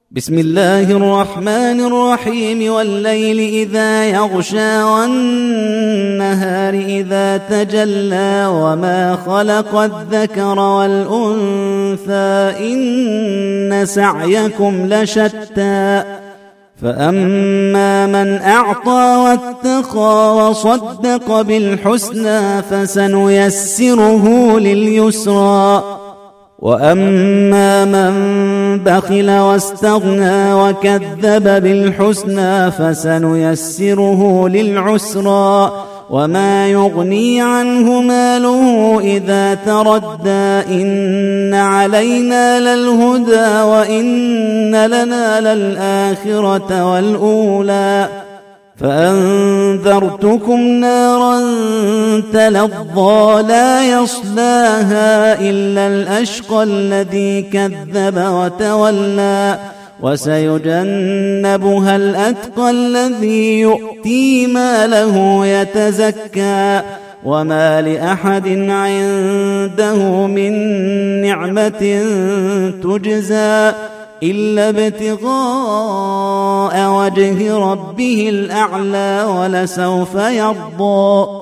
بسم الله الرحمن الرحيم والليل إذا يغشى والنهار إذا تجلى وما خلق الذكر والأنثى إن سعيكم لشتى فأما من أعطى واتقى وصدق بالحسنى فسنيسره لليسرى وأما من بخل واستغنى وكذب بالحسنى فسنيسره للعسرى وما يغني عنه ماله إذا تردى إن علينا للهدى وإن لنا للآخرة والأولى فأنذرتكم نارا تلظى لا يصلاها إلا الأشقى الذي كذب وتولى وسيجنبها الأتقى الذي يؤتي ماله يتزكى وما لأحد عنده من نعمة تجزى إلا ابتغاء وجه ربه الأعلى ولسوف يرضى